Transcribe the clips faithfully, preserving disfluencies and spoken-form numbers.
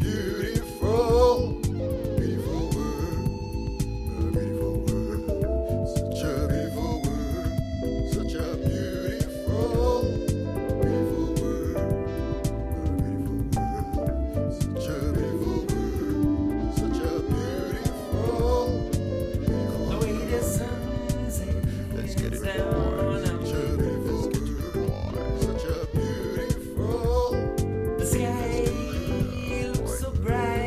beautiful, beautiful world. A beautiful world. Such a beautiful world. Such a beautiful, beautiful world. A beautiful world. Such a beautiful world. Such a beautiful, beautiful The way the world. sunset Let's get it down boy. on Such a beautiful world. Such a beautiful. the sky looks so bright.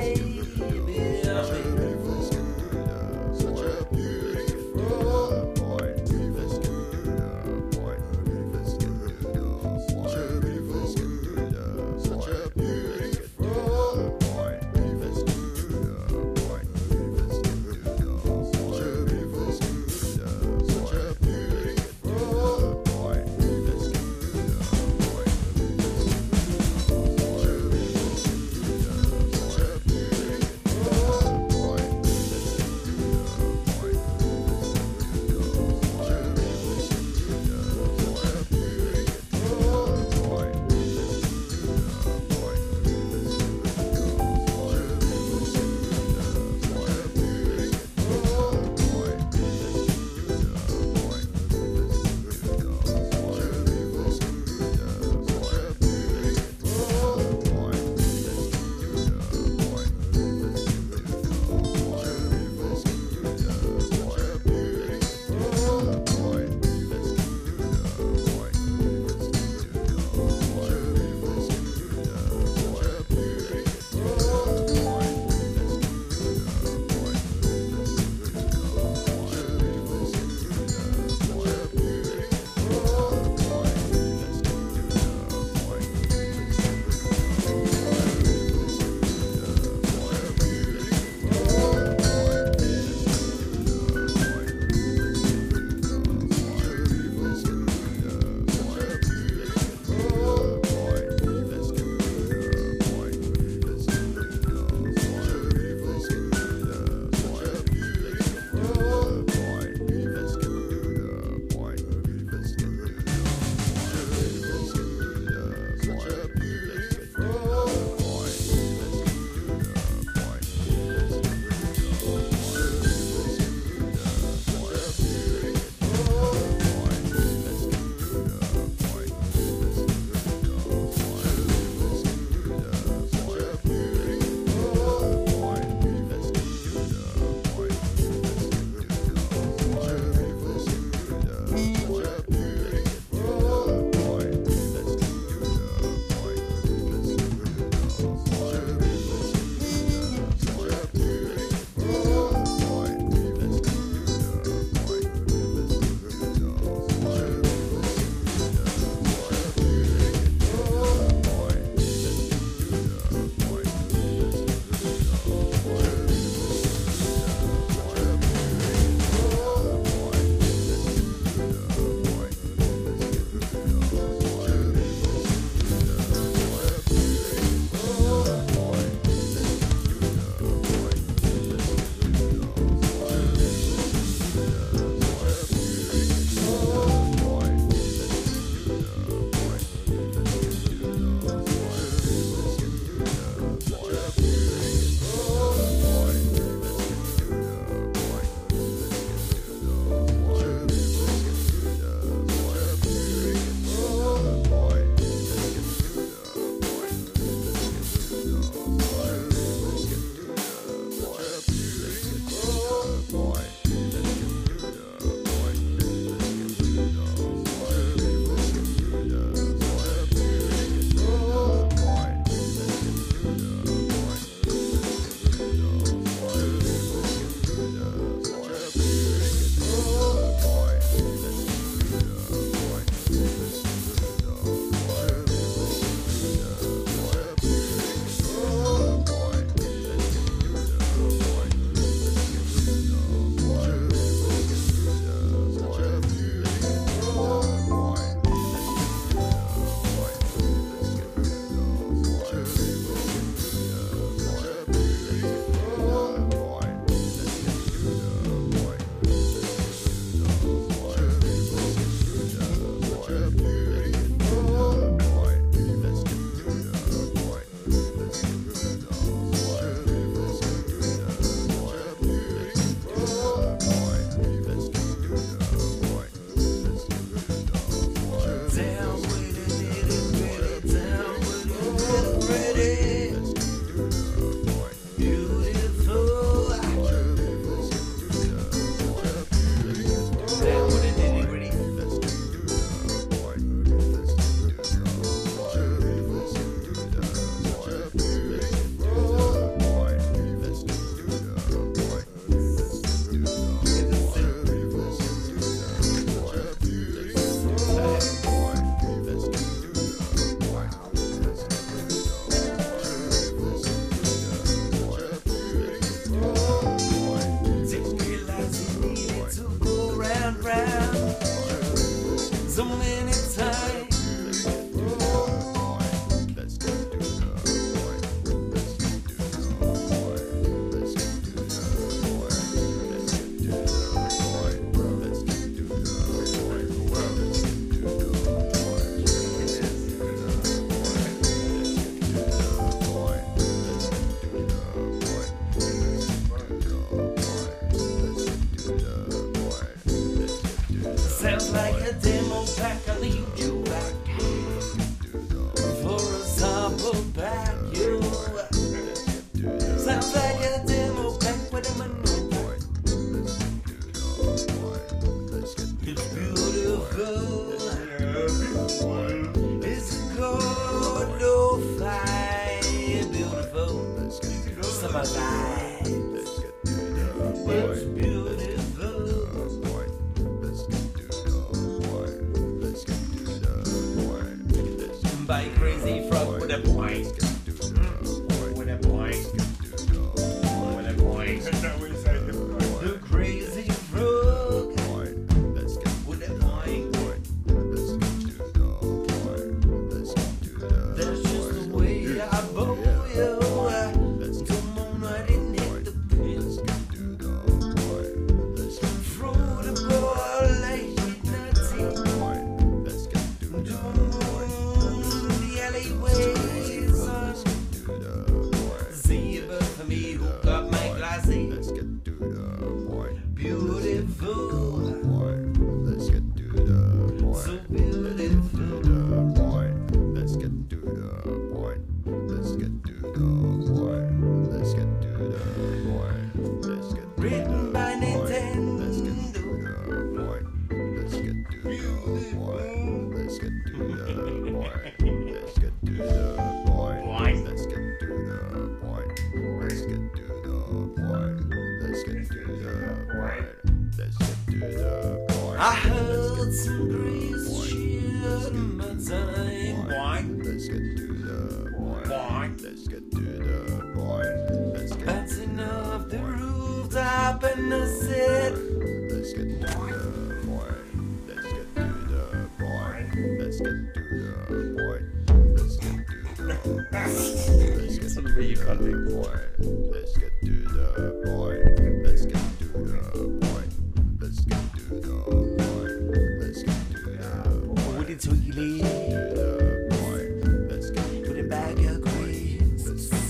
was I? Let's get to the Was point. beautiful. The point. Let's get to the point. Let's get to the point. Let's get By Crazy Frog with a point. to the point. With a point. Get to the point. With a point. The Crazy Frog Point. Let's get with a point. point. Let's get to the point. Let's get to the That's just the way I bow you. Let's get Come on, I didn't hit the pin. Let's get to the point. Let's get to Throw the ball like nothing. the point. Let's get to the The alleyways. Let's get to the point. See you, but for me, hook up my glasses. Let's get to the point. Beautiful, Point. Let's get to the point. so beautiful. The point. Let's get to the point. Let's get to the point. Let's get to the point. Let's get to Written by the point. Let's get Nintendo. to the point. Let's get to the point. Let's get to the point. Let's get to the point. Let's get to the point. Let's get to the point. Let's get to the point. Let's get to the point. I heard some breeze cheer my time. Why? Let's get to the point. Why? Let's get to the point. Let's get Bouncing off the rooftop and I said, Let's get to the point. Let's get to the point. Let's get to the point. Let's get to the point. Let's get to the point. Let's get to the point. Let's get to the point. Let's get to the point. Let's get to the point. with it sweetly, The point. Let's get to with a bag of crisps,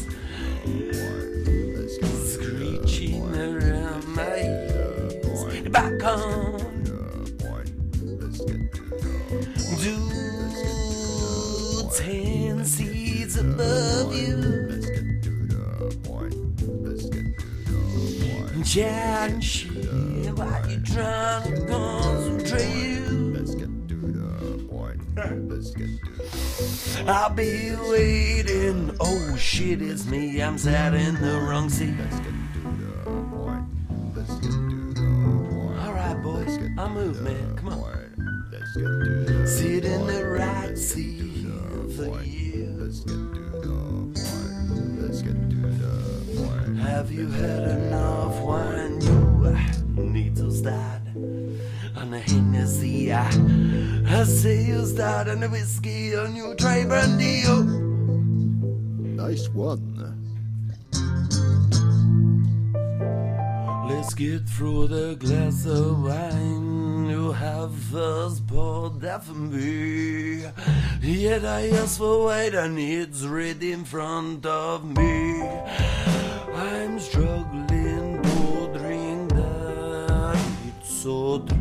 Let's get to screeching around my ears. Back on, the point. Let's get to the do ten seats above you. Let's get to the point. Let's get to the point. Chat and shit while you trying to concentrate. Let's get to the point. Let's get to the I'll be waiting. Oh shit, it's me. I'm sat in the wrong seat. Let's get to the point. Let's get to the point. Alright, boys, I'll move, man. Come on. Let's get to the Sit in the point. right Let's get to seat the for point. you. Let's get to the point. Let's get to the point. Have you had enough wine? You need to start on the Hennessy. I, I say you start on the whiskey and you try brandy. Oh. Nice one. Let's get through the glass of wine you have first poured that for me. Yet I ask for white and it's red in front of me. I'm struggling to drink that, it's so dry.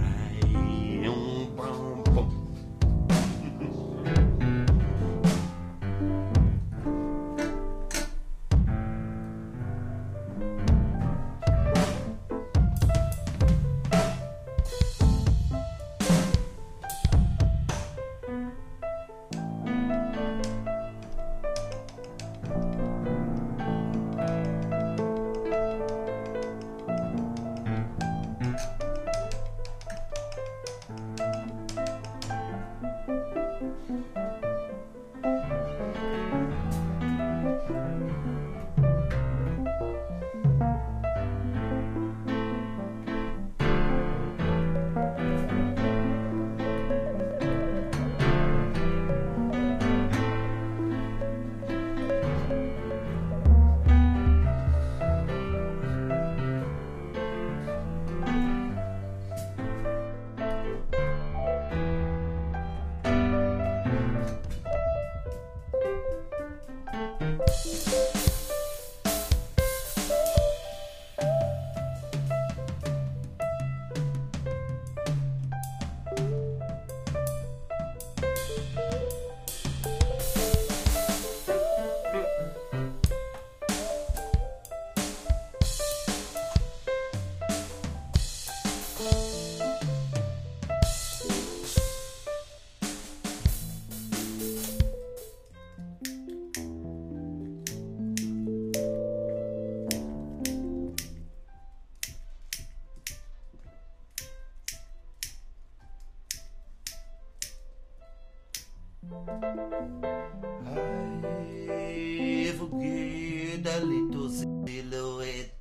I forget a little silhouette.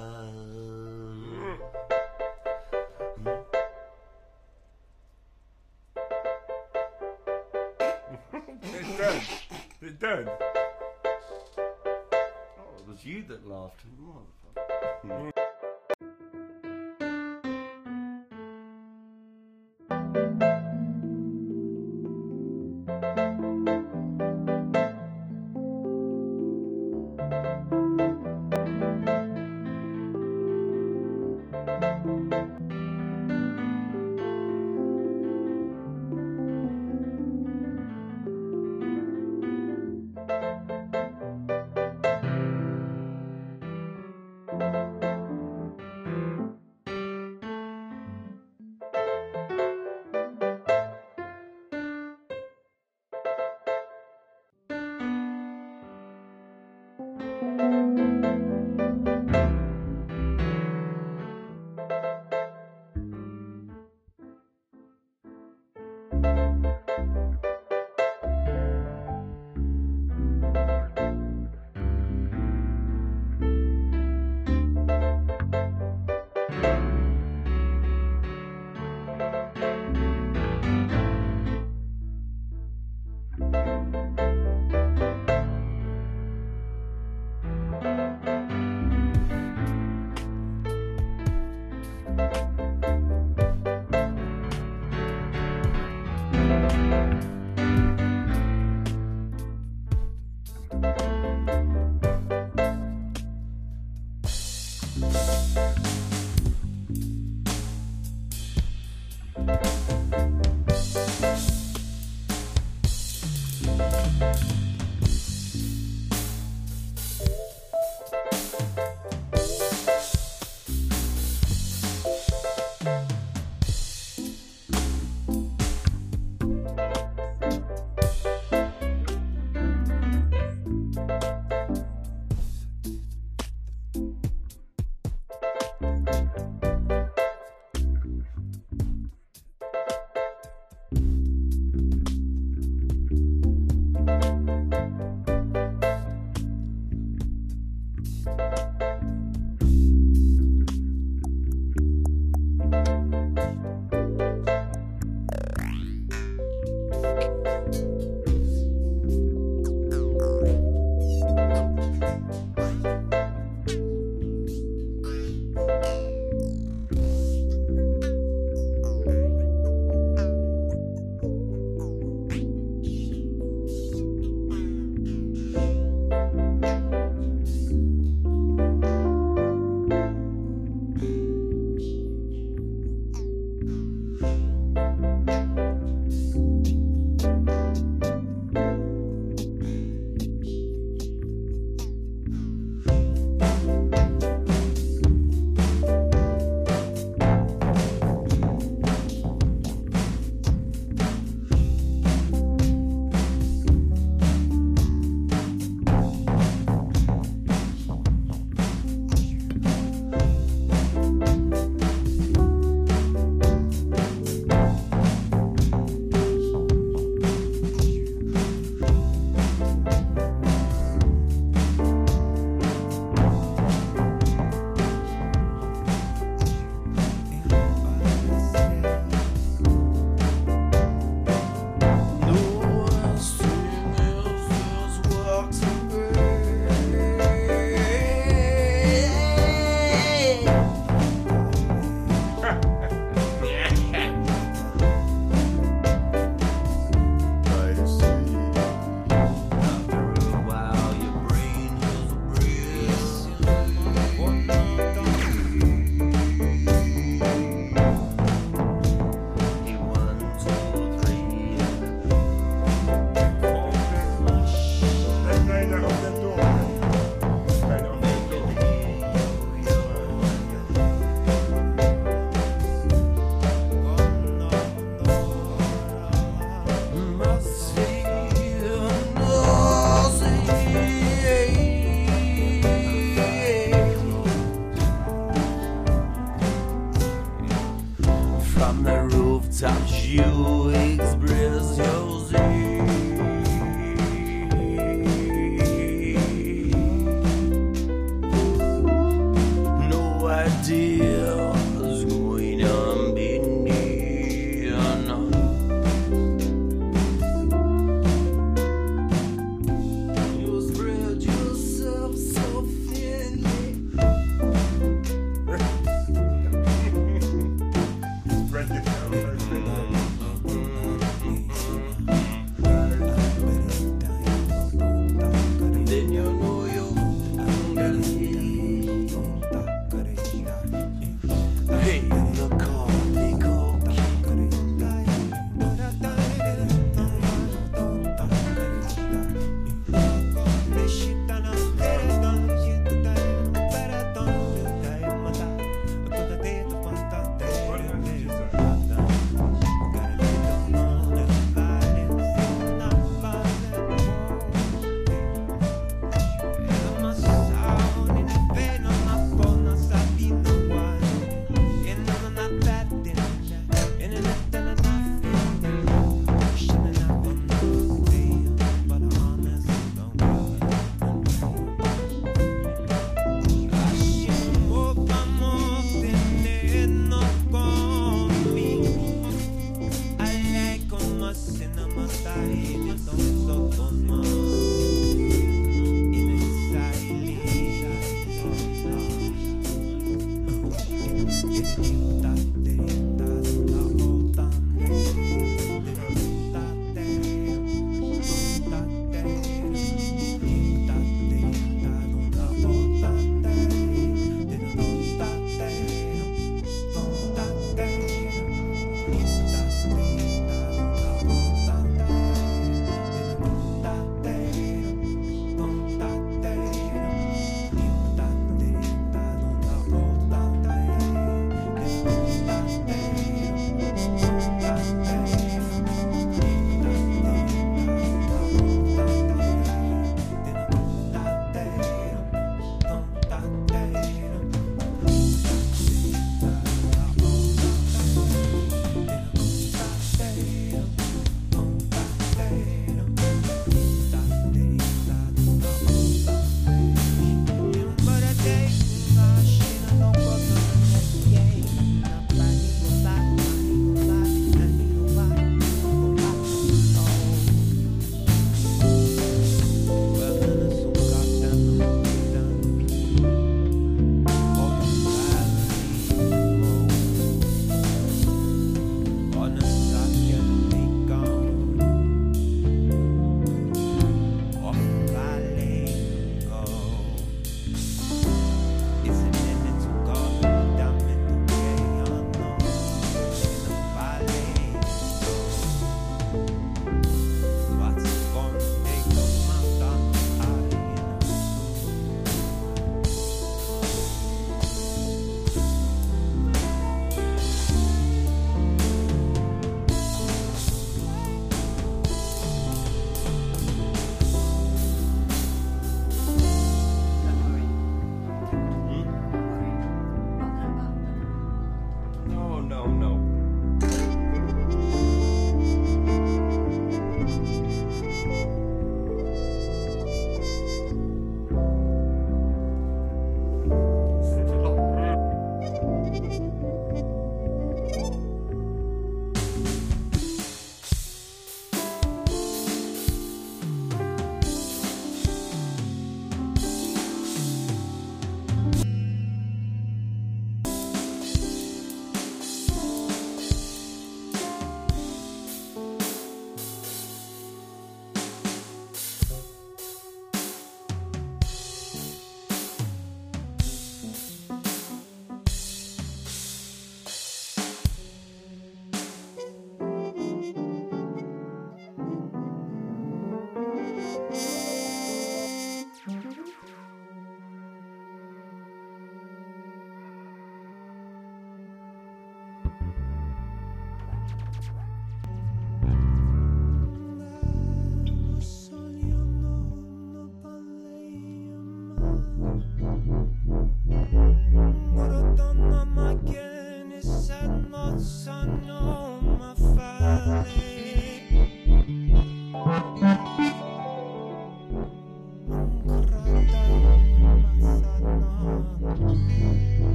It's done. It's done. Oh, it was you that laughed. Motherfucker.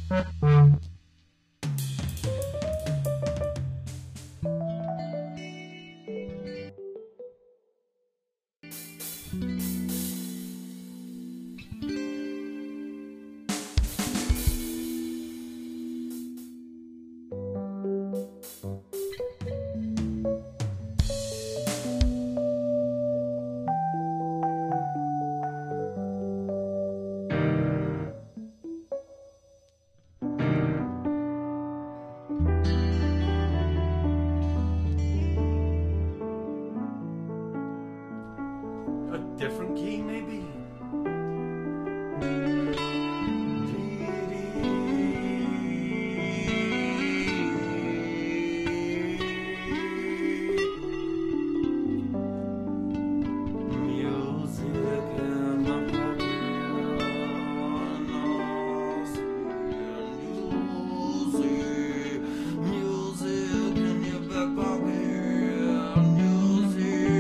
A different key, maybe? Music in my pocket, music, music in your back pocket, music.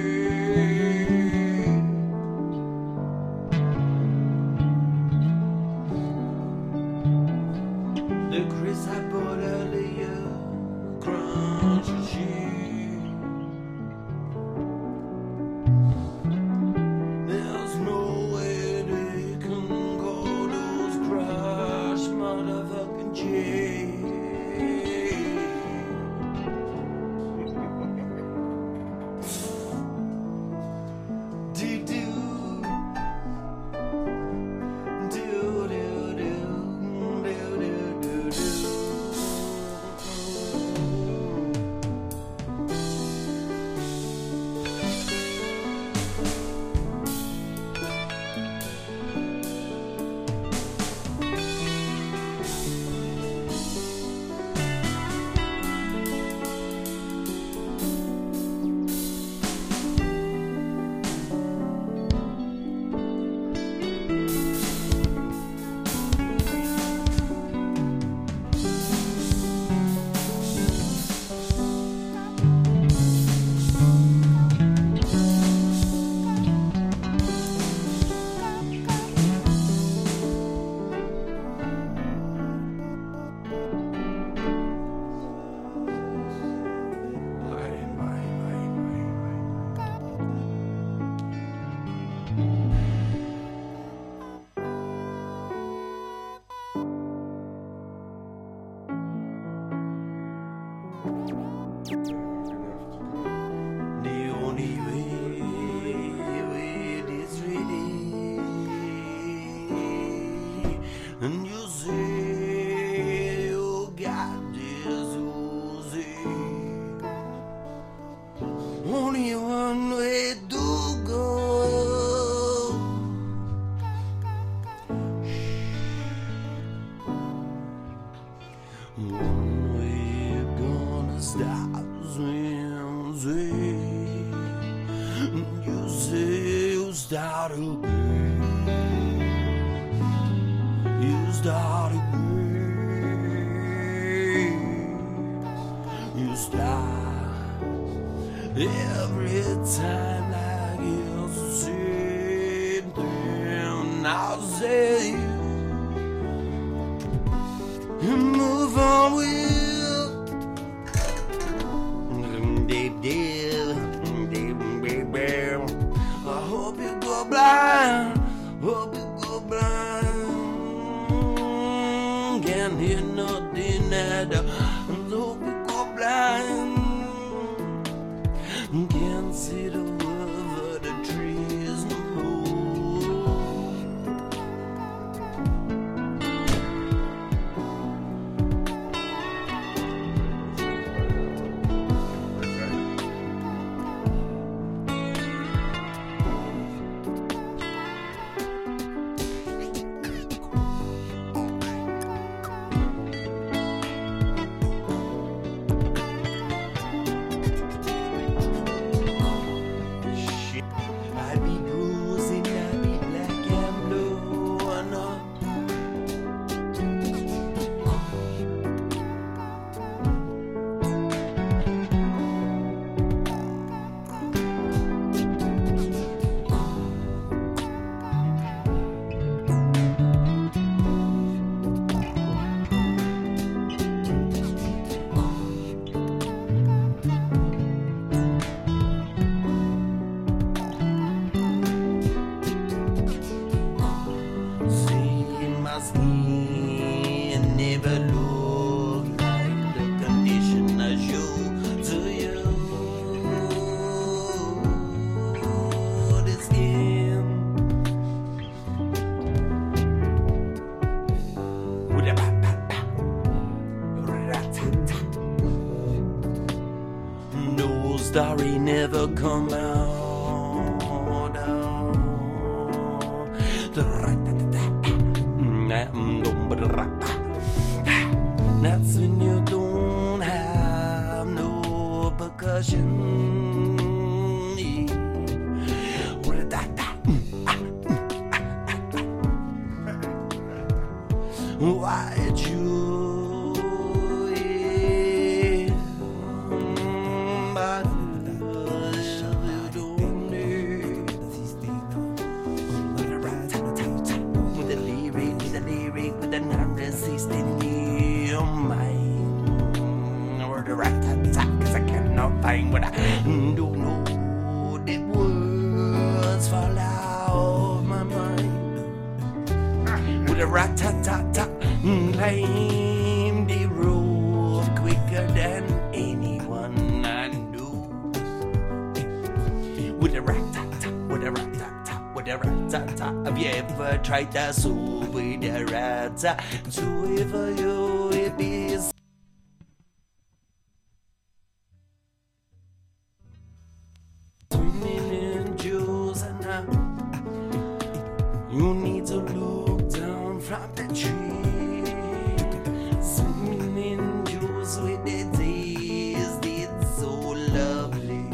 The Chris I bought earlier, crunchy cheese. There's no way they can call those crush motherfucking cheese. Do-do. Do-do-do. The only way, way is ready, and you say you got this Uzi. Only one way to go. One way you're gonna stop swim, swim. You say you start again. You start again. You start every time like it's the same thing. I'll say you move on with. I hope you go blind, hope you go blind. Can't hear nothing at all. Hope you go blind. Can't see the world for the trees no more. never look like the condition I show to you. This game with a ba ba ba, rat-tat-tat. No story never come out. That's when you don't have no percussion. Why'd you? Cause I cannot find what I don't know. The words fall out my mind. With a rat-tat-tat-tat, climb the road quicker than anyone I know. With a rat-tat-tat, with a rat-tat-tat, with a rat-tat-tat. Have you ever tried that soup with a rat-tat? So if you it is you need to look down from the tree, swimming in juice with the taste, it's so lovely.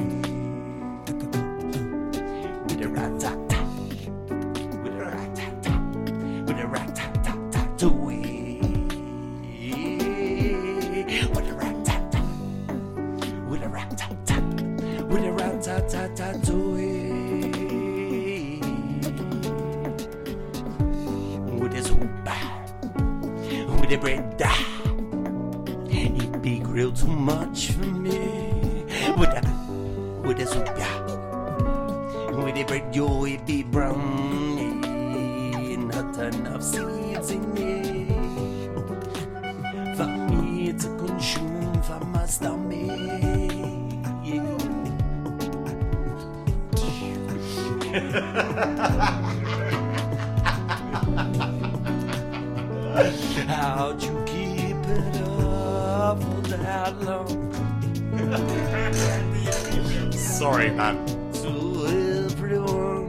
With a rat-tat-tat, with a rat-tat-tat, with a rat-tat-tat to it. With a rat-tat-tat, with a rat-tat-tat, with a rat-tat-tat to it. With the bread, it be grilled too much for me. With the, with the soup, yeah. With the bread, yo, it be brown. Not enough seeds in it for me to consume for my stomach. How'd you keep it up for that long? Sorry, man. To everyone.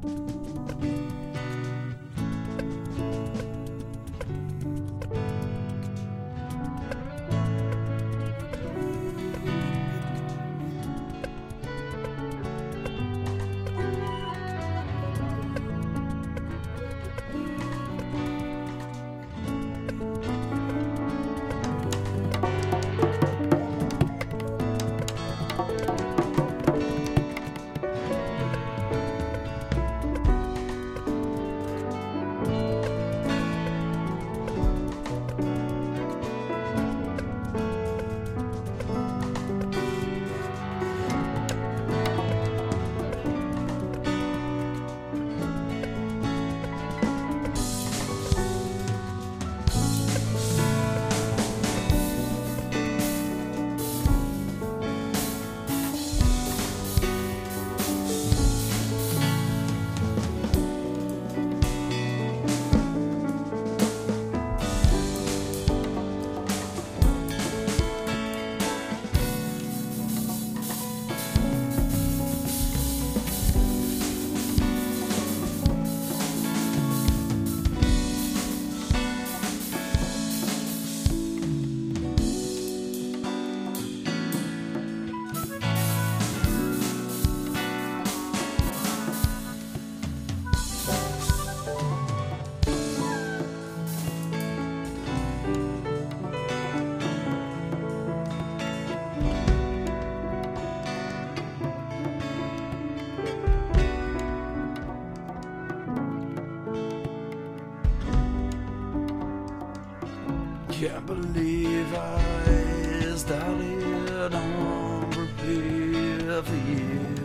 Can't believe I started on repair for you.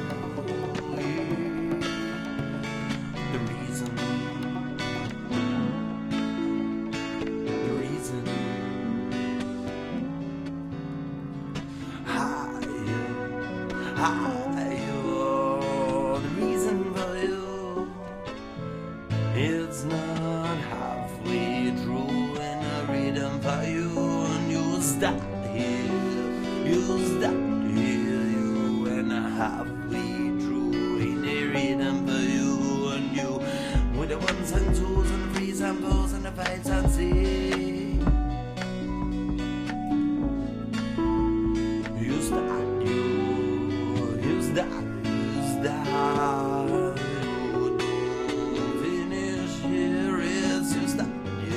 The reason, the reason higher, higher, the reason for you, it's not halfway through. Freedom for you, and you stop here, you stop here, you and a halfway through. Ain't there rhythm for you and you, with the ones and twos and the threes and fours and the fives and six. You stop, you, you stop, you stop. You don't finish here, it's you stop.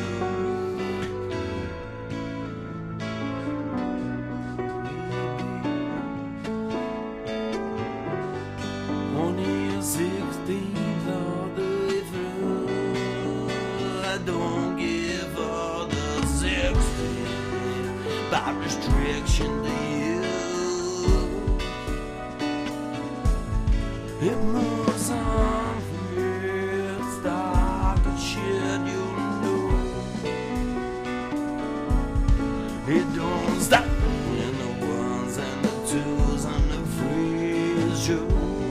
sixteenth of the way through, I don't give all the sixteen by restriction to you. It moves on from here, it's dark and shit, you know. It don't stop when the ones and the twos and the threes show.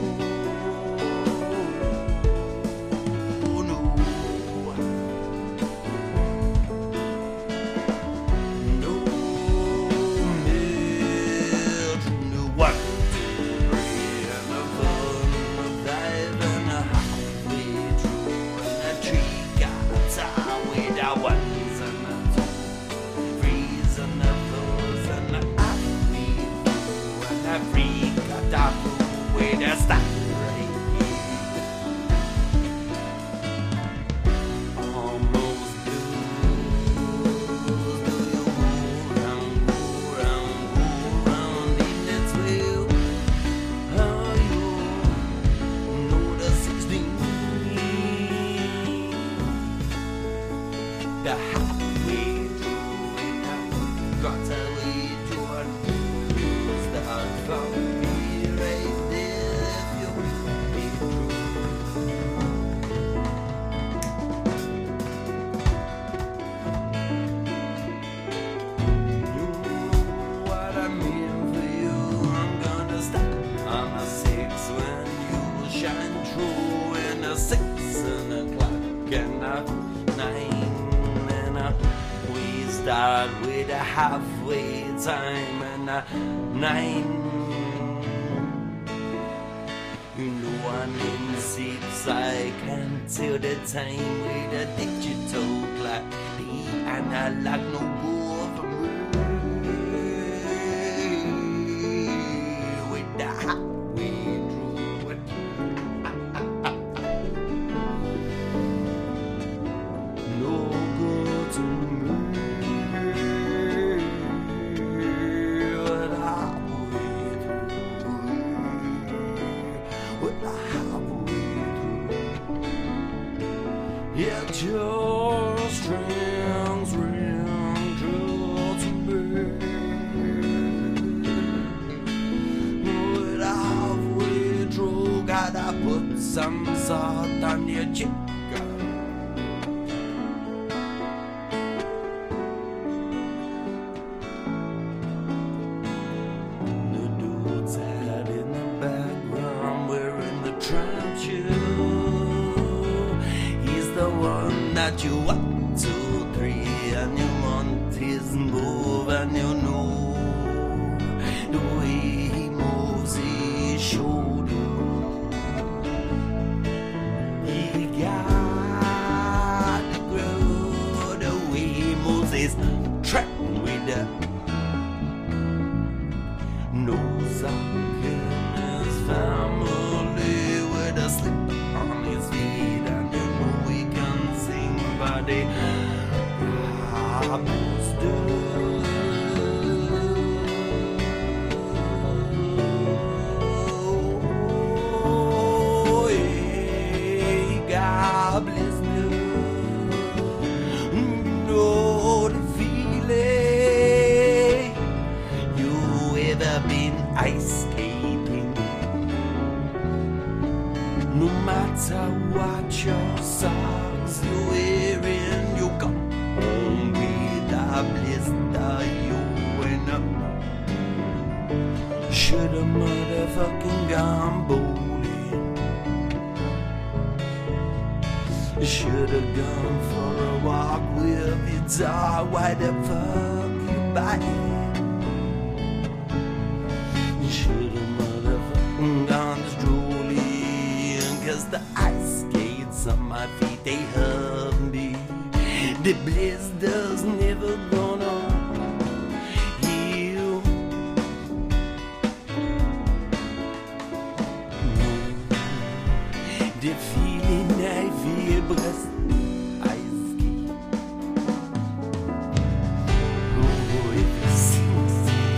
Start with a halfway time and a nine. You know I'm in six. till the time with a digital clock. The analog no more for me. With the highway through it. No good to me. With the highway through. With the highway through. Yet your strings ring true to me. With the halfway through, gotta put some salt on your chicken. The dude's out in the background wearing the trench shoe. He's the one that you one, two, three, and you want his move, and you know the way he moves, he showed you. He got the groove, the way he moves is track with the no sock in his family with a slip on his feet, and you know we can sing, but they robbers do. Oh, yeah, God bless you. Know the feeling. You ever been ice skating? No matter what your socks you're wearing, you come home with a blister you went up. Shoulda motherfucking gone bowling. Shoulda gone for a walk with your dog. Why the fuck you buying? Shoulda motherfucking gone strolling, 'cause the ice skates on my feet, they hurt me. The blisters never gonna heal. No, the feeling I feel because ice skate. Oh, if you sing,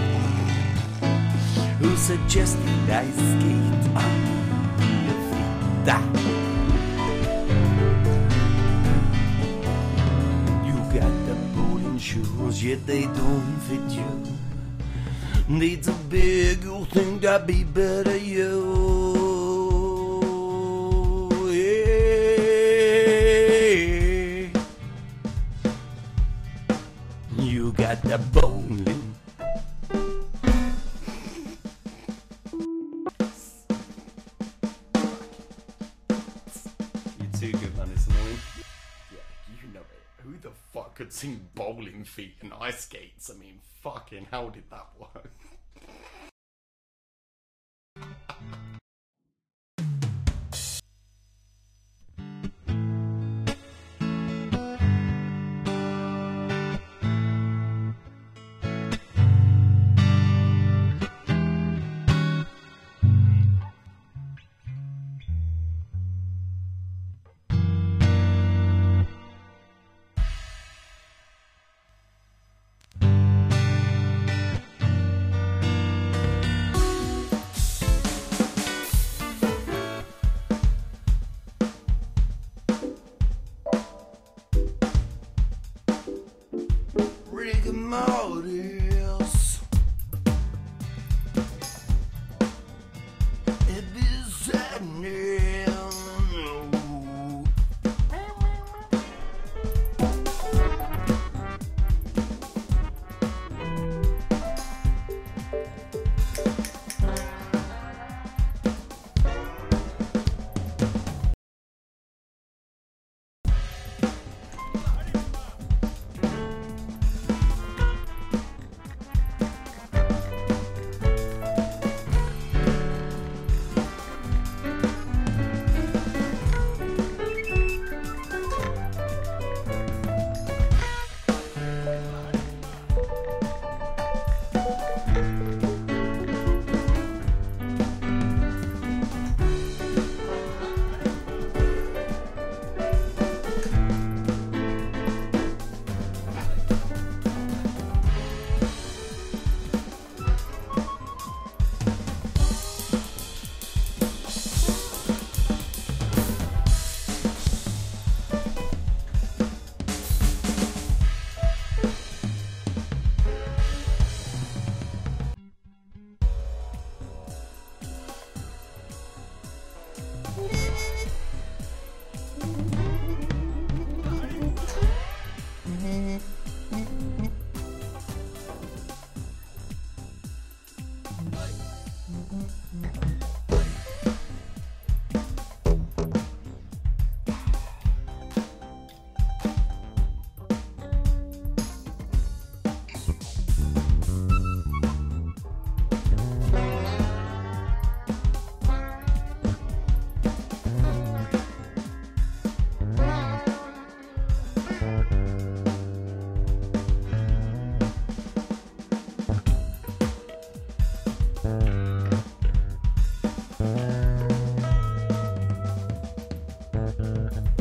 who suggested ice skate on your feet? Ah. You got the bowling shoes, yet they don't fit you. Need so big, you think I'd be better you. Yeah. You got the bowling. You're too good, man. It's annoying. Yeah, you know it. Who the fuck could sing bowling feet and ice skates? I mean, fucking how did that work? Bye.